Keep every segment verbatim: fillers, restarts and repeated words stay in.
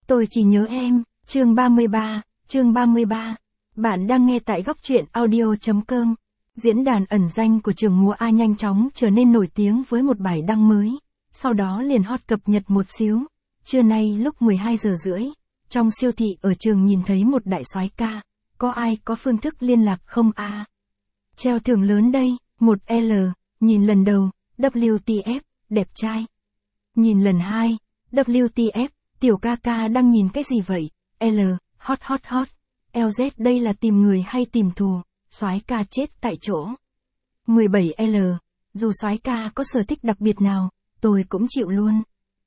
Tôi chỉ nhớ em, chương ba mươi ba, chương ba mươi ba. Bạn đang nghe tại góc truyện audio.com. Diễn đàn ẩn danh của trường Mùa A nhanh chóng trở nên nổi tiếng với một bài đăng mới, sau đó liền hot cập nhật một xíu. Trưa nay lúc mười hai giờ rưỡi, trong siêu thị ở trường nhìn thấy một đại soái ca, có ai có phương thức liên lạc không a? À? Treo thưởng lớn đây, một L, nhìn lần đầu, W T F, đẹp trai. Nhìn lần hai, W T F, tiểu ca ca đang nhìn cái gì vậy? L, hot hot hot. L Z đây là tìm người hay tìm thù? Soái ca chết tại chỗ. mười bảy L, dù soái ca có sở thích đặc biệt nào, tôi cũng chịu luôn.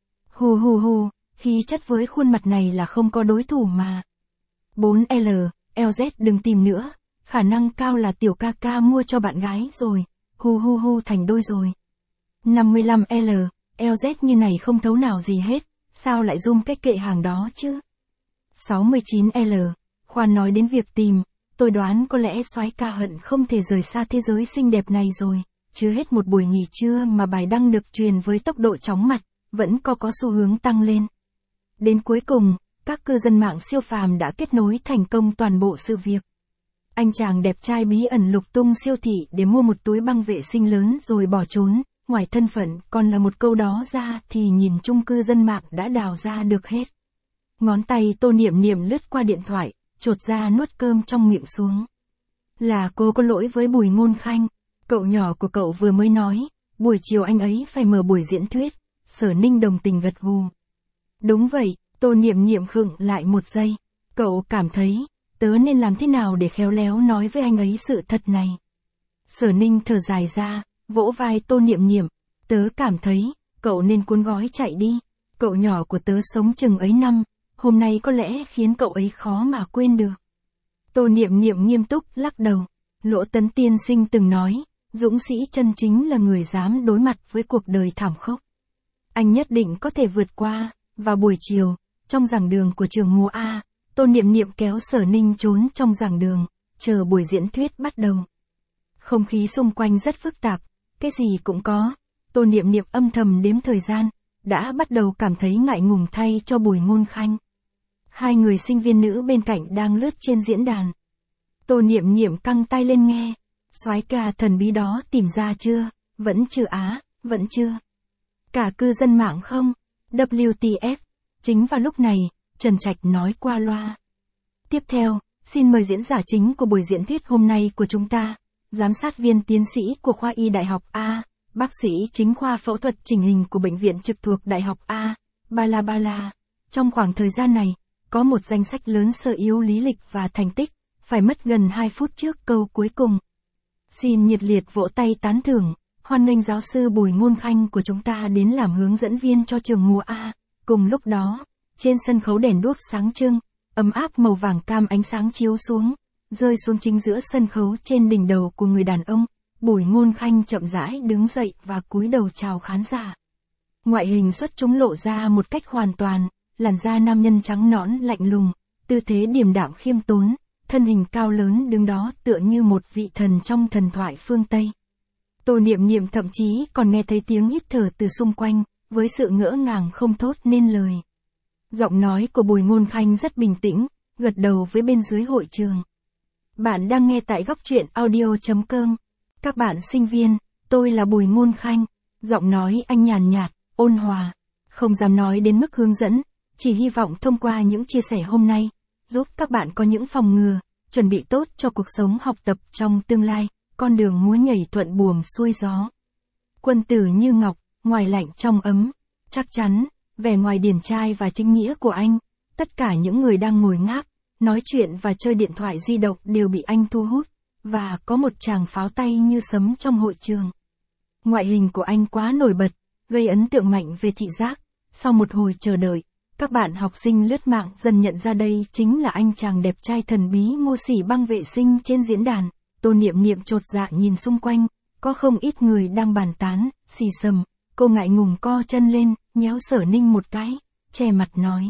Hù hù hù, khi chất với khuôn mặt này là không có đối thủ mà. bốn L, L Z đừng tìm nữa, khả năng cao là tiểu ca ca mua cho bạn gái rồi, hu hu hu thành đôi rồi. năm mươi lăm L, L Z như này không thấu nào gì hết, sao lại zoom cái kệ hàng đó chứ? sáu mươi chín L, khoan nói đến việc tìm, tôi đoán có lẽ soái ca hận không thể rời xa thế giới xinh đẹp này rồi, chưa hết một buổi nghỉ trưa mà bài đăng được truyền với tốc độ chóng mặt, vẫn có có xu hướng tăng lên. Đến cuối cùng, các cư dân mạng siêu phàm đã kết nối thành công toàn bộ sự việc. Anh chàng đẹp trai bí ẩn lục tung siêu thị để mua một túi băng vệ sinh lớn rồi bỏ trốn, ngoài thân phận còn là một câu đó ra thì nhìn chung cư dân mạng đã đào ra được hết. Ngón tay Tô Niệm Niệm lướt qua điện thoại, chột ra nuốt cơm trong miệng xuống. Là cô có lỗi với Bùi Ngôn Khanh, cậu nhỏ của cậu vừa mới nói, buổi chiều anh ấy phải mở buổi diễn thuyết, Sở Ninh đồng tình gật gù. Đúng vậy, Tô Niệm Niệm khựng lại một giây, cậu cảm thấy, tớ nên làm thế nào để khéo léo nói với anh ấy sự thật này. Sở Ninh thở dài ra, vỗ vai Tô Niệm Niệm, tớ cảm thấy, cậu nên cuốn gói chạy đi, cậu nhỏ của tớ sống chừng ấy năm, hôm nay có lẽ khiến cậu ấy khó mà quên được. Tô Niệm Niệm nghiêm túc lắc đầu, Lỗ Tấn tiên sinh từng nói, dũng sĩ chân chính là người dám đối mặt với cuộc đời thảm khốc. Anh nhất định có thể vượt qua. Vào buổi chiều, trong giảng đường của trường Mùa A, Tô Niệm Niệm kéo Sở Ninh trốn trong giảng đường, chờ buổi diễn thuyết bắt đầu. Không khí xung quanh rất phức tạp, cái gì cũng có. Tô Niệm Niệm âm thầm đếm thời gian, đã bắt đầu cảm thấy ngại ngùng thay cho Bùi Ngôn Khanh. Hai người sinh viên nữ bên cạnh đang lướt trên diễn đàn. Tô Niệm Niệm căng tay lên nghe. Soái ca thần bí đó tìm ra chưa? Vẫn chưa á, vẫn chưa. Cả cư dân mạng không? W T F. Chính vào lúc này, Trần Trạch nói qua loa. Tiếp theo, xin mời diễn giả chính của buổi diễn thuyết hôm nay của chúng ta, giám sát viên tiến sĩ của khoa y Đại học A, bác sĩ chính khoa phẫu thuật chỉnh hình của bệnh viện trực thuộc Đại học A, Bala Bala. Trong khoảng thời gian này, có một danh sách lớn sơ yếu lý lịch và thành tích, phải mất gần hai phút trước câu cuối cùng. Xin nhiệt liệt vỗ tay tán thưởng, hoan nghênh giáo sư Bùi Ngôn Khanh của chúng ta đến làm hướng dẫn viên cho trường Mùa A. Cùng lúc đó, trên sân khấu đèn đuốc sáng trưng, ấm áp màu vàng cam ánh sáng chiếu xuống, rơi xuống chính giữa sân khấu trên đỉnh đầu của người đàn ông. Bùi Ngôn Khanh chậm rãi đứng dậy và cúi đầu chào khán giả. Ngoại hình xuất chúng lộ ra một cách hoàn toàn, làn da nam nhân trắng nõn lạnh lùng, tư thế điềm đạm khiêm tốn, thân hình cao lớn đứng đó tựa như một vị thần trong thần thoại phương Tây. Tô Niệm Niệm thậm chí còn nghe thấy tiếng hít thở từ xung quanh, với sự ngỡ ngàng không thốt nên lời. Giọng nói của Bùi Ngôn Khanh rất bình tĩnh, gật đầu với bên dưới hội trường. Bạn đang nghe tại góc truyện audio.com. Các bạn sinh viên, tôi là Bùi Ngôn Khanh. Giọng nói anh nhàn nhạt, ôn hòa, không dám nói đến mức hướng dẫn, chỉ hy vọng thông qua những chia sẻ hôm nay, giúp các bạn có những phòng ngừa, chuẩn bị tốt cho cuộc sống học tập trong tương lai, con đường múa nhảy thuận buồm xuôi gió. Quân tử như ngọc, ngoài lạnh trong ấm, chắc chắn, vẻ ngoài điển trai và chính nghĩa của anh, tất cả những người đang ngồi ngáp, nói chuyện và chơi điện thoại di động đều bị anh thu hút, và có một tràng pháo tay như sấm trong hội trường. Ngoại hình của anh quá nổi bật, gây ấn tượng mạnh về thị giác. Sau một hồi chờ đợi, các bạn học sinh lướt mạng dần nhận ra đây chính là anh chàng đẹp trai thần bí mua xỉ băng vệ sinh trên diễn đàn. Tô Niệm Niệm chột dạ nhìn xung quanh, có không ít người đang bàn tán, xì xầm. Cô ngại ngùng co chân lên, nhéo Sở Ninh một cái, che mặt nói.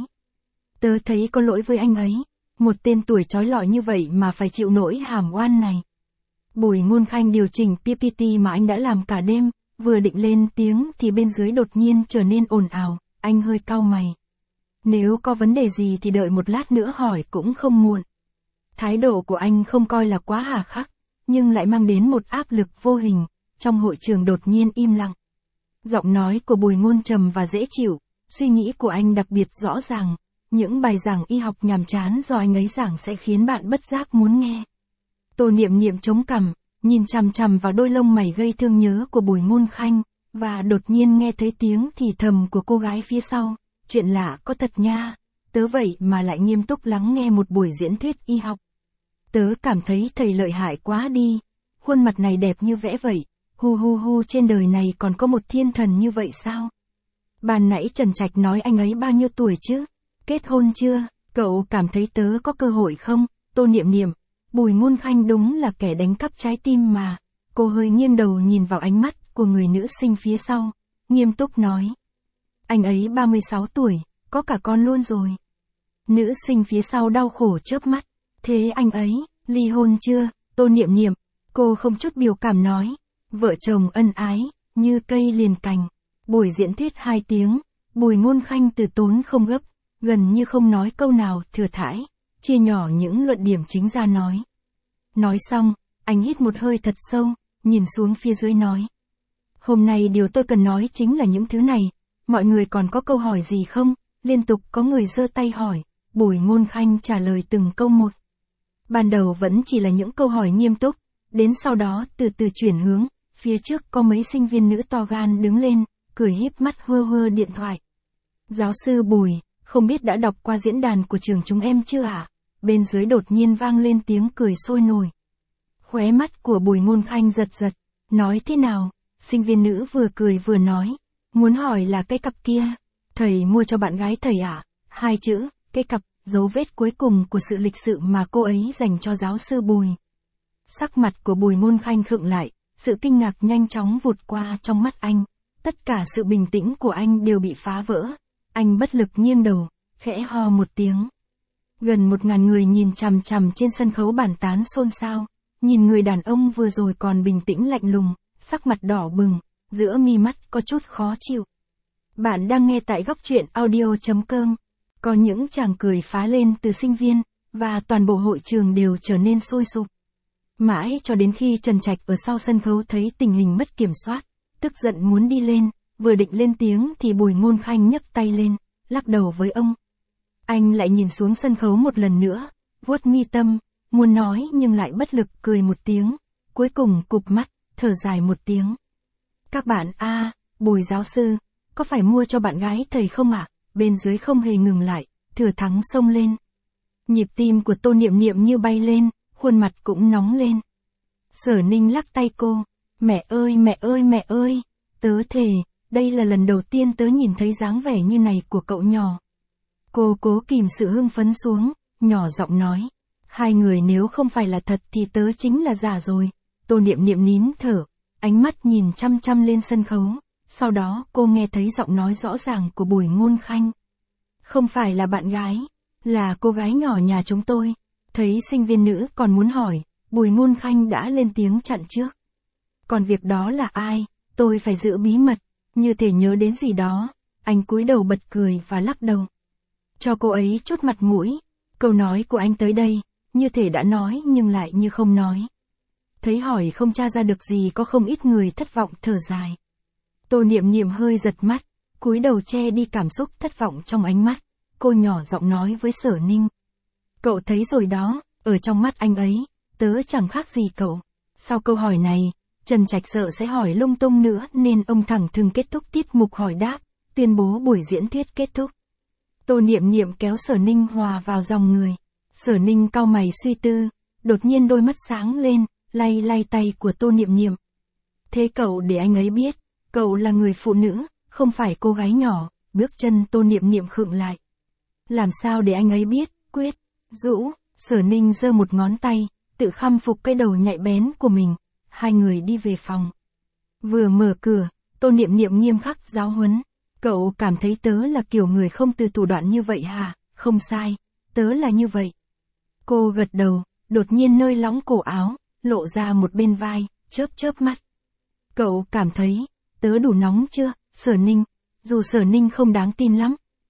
Tớ thấy có lỗi với anh ấy, một tên tuổi trói lọi như vậy mà phải chịu nỗi hàm oan này. Bùi Ngôn Khanh điều chỉnh pê pê tê mà anh đã làm cả đêm, vừa định lên tiếng thì bên dưới đột nhiên trở nên ồn ào, anh hơi cau mày. Nếu có vấn đề gì thì đợi một lát nữa hỏi cũng không muộn. Thái độ của anh không coi là quá hà khắc, nhưng lại mang đến một áp lực vô hình, trong hội trường đột nhiên im lặng. Giọng nói của Bùi Ngôn trầm và dễ chịu, suy nghĩ của anh đặc biệt rõ ràng, những bài giảng y học nhàm chán do anh ấy giảng sẽ khiến bạn bất giác muốn nghe. Tô Niệm Niệm chống cằm, nhìn chằm chằm vào đôi lông mày gây thương nhớ của Bùi Ngôn Khanh, và đột nhiên nghe thấy tiếng thì thầm của cô gái phía sau, chuyện lạ có thật nha, tớ vậy mà lại nghiêm túc lắng nghe một buổi diễn thuyết y học. Tớ cảm thấy thầy lợi hại quá đi, khuôn mặt này đẹp như vẽ vậy, hu hu hu trên đời này còn có một thiên thần như vậy sao? Ban nãy Trần Trạch nói anh ấy bao nhiêu tuổi chứ? Kết hôn chưa? Cậu cảm thấy tớ có cơ hội không? Tô Niệm Niệm, Bùi Ngôn Khanh đúng là kẻ đánh cắp trái tim mà. Cô hơi nghiêng đầu nhìn vào ánh mắt của người nữ sinh phía sau, nghiêm túc nói. Anh ấy ba mươi sáu tuổi, có cả con luôn rồi. Nữ sinh phía sau đau khổ chớp mắt. Thế anh ấy, ly hôn chưa? Tô Niệm Niệm, cô không chút biểu cảm nói. Vợ chồng ân ái, như cây liền cành. Buổi diễn thuyết hai tiếng, Bùi Ngôn Khanh từ tốn không gấp, gần như không nói câu nào thừa thãi, chia nhỏ những luận điểm chính ra nói. Nói xong, anh hít một hơi thật sâu, nhìn xuống phía dưới nói. Hôm nay điều tôi cần nói chính là những thứ này, mọi người còn có câu hỏi gì không? Liên tục có người giơ tay hỏi, Bùi Ngôn Khanh trả lời từng câu một. Ban đầu vẫn chỉ là những câu hỏi nghiêm túc, đến sau đó từ từ chuyển hướng, phía trước có mấy sinh viên nữ to gan đứng lên, cười híp mắt hơ hơ điện thoại. Giáo sư Bùi, không biết đã đọc qua diễn đàn của trường chúng em chưa ạ? À? Bên dưới đột nhiên vang lên tiếng cười sôi nổi. Khóe mắt của Bùi Ngôn Khanh giật giật, nói thế nào? Sinh viên nữ vừa cười vừa nói, muốn hỏi là cái cặp kia, thầy mua cho bạn gái thầy à? Hai chữ, cái cặp, dấu vết cuối cùng của sự lịch sự mà cô ấy dành cho giáo sư Bùi. Sắc mặt của Bùi Ngôn Khanh khựng lại, sự kinh ngạc nhanh chóng vụt qua trong mắt anh, tất cả sự bình tĩnh của anh đều bị phá vỡ, anh bất lực nghiêng đầu, khẽ ho một tiếng. Gần một ngàn người nhìn chằm chằm trên sân khấu bàn tán xôn xao, nhìn người đàn ông vừa rồi còn bình tĩnh lạnh lùng, sắc mặt đỏ bừng, giữa mi mắt có chút khó chịu. Bạn đang nghe tại góc truyện audio chấm com. Có những chàng cười phá lên từ sinh viên, và toàn bộ hội trường đều trở nên sôi sục. Mãi cho đến khi Trần Trạch ở sau sân khấu thấy tình hình mất kiểm soát, tức giận muốn đi lên, vừa định lên tiếng thì Bùi Ngôn Khanh nhấc tay lên, lắc đầu với ông. Anh lại nhìn xuống sân khấu một lần nữa, vuốt mi tâm, muốn nói nhưng lại bất lực cười một tiếng, cuối cùng cụp mắt, thở dài một tiếng. Các bạn a, à, Bùi giáo sư, có phải mua cho bạn gái thầy không ạ? À? Bên dưới không hề ngừng lại, thừa thắng xông lên. Nhịp tim của Tô Niệm Niệm như bay lên, khuôn mặt cũng nóng lên. Sở Ninh lắc tay cô, mẹ ơi mẹ ơi mẹ ơi, tớ thề, đây là lần đầu tiên tớ nhìn thấy dáng vẻ như này của cậu nhỏ. Cô cố kìm sự hưng phấn xuống, nhỏ giọng nói, hai người nếu không phải là thật thì tớ chính là giả rồi. Tô Niệm Niệm nín thở, ánh mắt nhìn chăm chăm lên sân khấu, sau đó cô nghe thấy giọng nói rõ ràng của Bùi Ngôn Khanh. Không phải là bạn gái, là cô gái nhỏ nhà chúng tôi. Thấy sinh viên nữ còn muốn hỏi, Bùi Ngôn Khanh đã lên tiếng chặn trước. Còn việc đó là ai, tôi phải giữ bí mật, như thể nhớ đến gì đó, anh cúi đầu bật cười và lắc đầu. Cho cô ấy chút mặt mũi, câu nói của anh tới đây, như thể đã nói nhưng lại như không nói. Thấy hỏi không tra ra được gì có không ít người thất vọng thở dài. Tô Niệm Niệm hơi giật mắt, cúi đầu che đi cảm xúc thất vọng trong ánh mắt, cô nhỏ giọng nói với Sở Ninh. Cậu thấy rồi đó, ở trong mắt anh ấy, tớ chẳng khác gì cậu. Sau câu hỏi này, Trần Trạch sợ sẽ hỏi lung tung nữa nên ông thẳng thừng kết thúc tiết mục hỏi đáp, tuyên bố buổi diễn thuyết kết thúc. Tô Niệm Niệm kéo Sở Ninh hòa vào dòng người. Sở Ninh cau mày suy tư, đột nhiên đôi mắt sáng lên, lay lay tay của Tô Niệm Niệm. Thế cậu để anh ấy biết, cậu là người phụ nữ, không phải cô gái nhỏ. Bước chân Tô Niệm Niệm khựng lại. Làm sao để anh ấy biết, quyết, Dũ, Sở Ninh giơ một ngón tay, tự khâm phục cái đầu nhạy bén của mình. Hai người đi về phòng. Vừa mở cửa, Tô Niệm Niệm nghiêm khắc giáo huấn. Cậu cảm thấy tớ là kiểu người không từ thủ đoạn như vậy hả? Không sai, tớ là như vậy. Cô gật đầu, đột nhiên nơi lõng cổ áo, lộ ra một bên vai, chớp chớp mắt. Cậu cảm thấy, tớ đủ nóng chưa, Sở Ninh? Dù Sở Ninh không đáng tin lắm,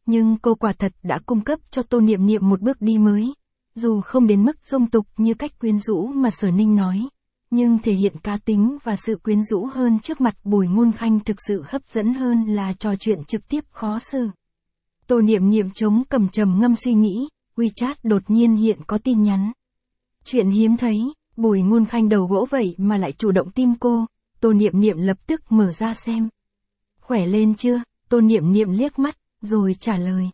nhưng cô quả thật đã cung cấp cho Tô Niệm Niệm một bước đi mới. Dù không đến mức dung tục như cách quyến rũ mà Sở Ninh nói, nhưng thể hiện cá tính và sự quyến rũ hơn trước mặt Bùi Ngôn Khanh thực sự hấp dẫn hơn là trò chuyện trực tiếp khó xử. Tô Niệm Niệm chống cầm trầm ngâm suy nghĩ, WeChat đột nhiên hiện có tin nhắn. Chuyện hiếm thấy, Bùi Ngôn Khanh đầu gỗ vậy mà lại chủ động tim cô, Tô Niệm Niệm lập tức mở ra xem. Khỏe lên chưa? Tô Niệm Niệm liếc mắt, rồi trả lời.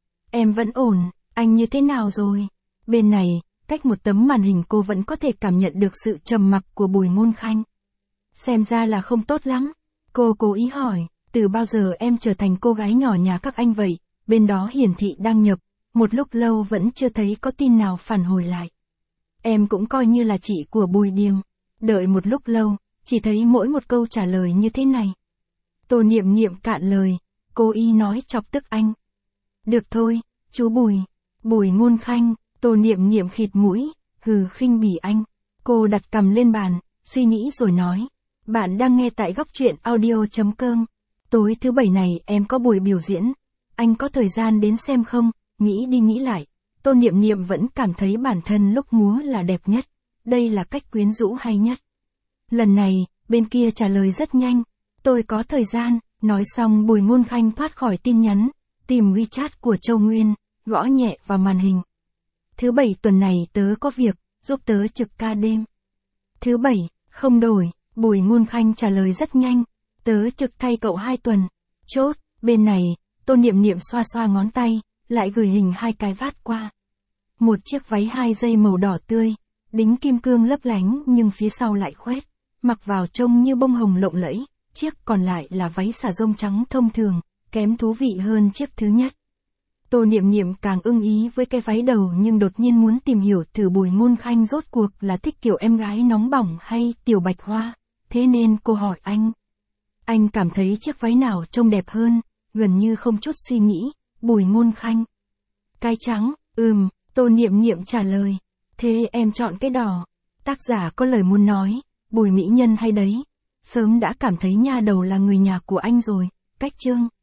Em vẫn ổn, anh như thế nào rồi? Bên này, cách một tấm màn hình cô vẫn có thể cảm nhận được sự trầm mặc của Bùi Ngôn Khanh. Xem ra là không tốt lắm. Cô cố ý hỏi, từ bao giờ em trở thành cô gái nhỏ nhà các anh vậy? Bên đó hiển thị đăng nhập, một lúc lâu vẫn chưa thấy có tin nào phản hồi lại. Em cũng coi như là chị của Bùi Điềm. Đợi một lúc lâu, chỉ thấy mỗi một câu trả lời như thế này. Tô Niệm Niệm cạn lời, cô y nói chọc tức anh. Được thôi, chú Bùi. Bùi Ngôn Khanh, Tô Niệm Niệm khịt mũi, hừ khinh bỉ anh. Cô đặt cằm lên bàn, suy nghĩ rồi nói. Bạn đang nghe tại góc truyện audio chấm com. Tối thứ bảy này em có buổi biểu diễn. Anh có thời gian đến xem không? Nghĩ đi nghĩ lại, Tô Niệm Niệm vẫn cảm thấy bản thân lúc múa là đẹp nhất. Đây là cách quyến rũ hay nhất. Lần này, bên kia trả lời rất nhanh. Tôi có thời gian. Nói xong Bùi Ngôn Khanh thoát khỏi tin nhắn, tìm WeChat của Châu Nguyên, gõ nhẹ vào màn hình. Thứ bảy tuần này tớ có việc, giúp tớ trực ca đêm. Thứ bảy, không đổi, Bùi Ngôn Khanh trả lời rất nhanh. Tớ trực thay cậu hai tuần. Chốt, bên này, Tô Niệm Niệm xoa xoa ngón tay, lại gửi hình hai cái vát qua. Một chiếc váy hai dây màu đỏ tươi, đính kim cương lấp lánh nhưng phía sau lại khoét, mặc vào trông như bông hồng lộng lẫy. Chiếc còn lại là váy xà rông trắng thông thường, kém thú vị hơn chiếc thứ nhất. Tô Niệm Niệm càng ưng ý với cái váy đầu nhưng đột nhiên muốn tìm hiểu thử Bùi Ngôn Khanh rốt cuộc là thích kiểu em gái nóng bỏng hay tiểu bạch hoa, thế nên cô hỏi anh. Anh cảm thấy chiếc váy nào trông đẹp hơn, gần như không chút suy nghĩ, Bùi Ngôn Khanh. Cái trắng, ừm, Tô Niệm Niệm trả lời. Thế em chọn cái đỏ. Tác giả có lời muốn nói, Bùi mỹ nhân hay đấy. Sớm đã cảm thấy nha đầu là người nhà của anh rồi, cách chương.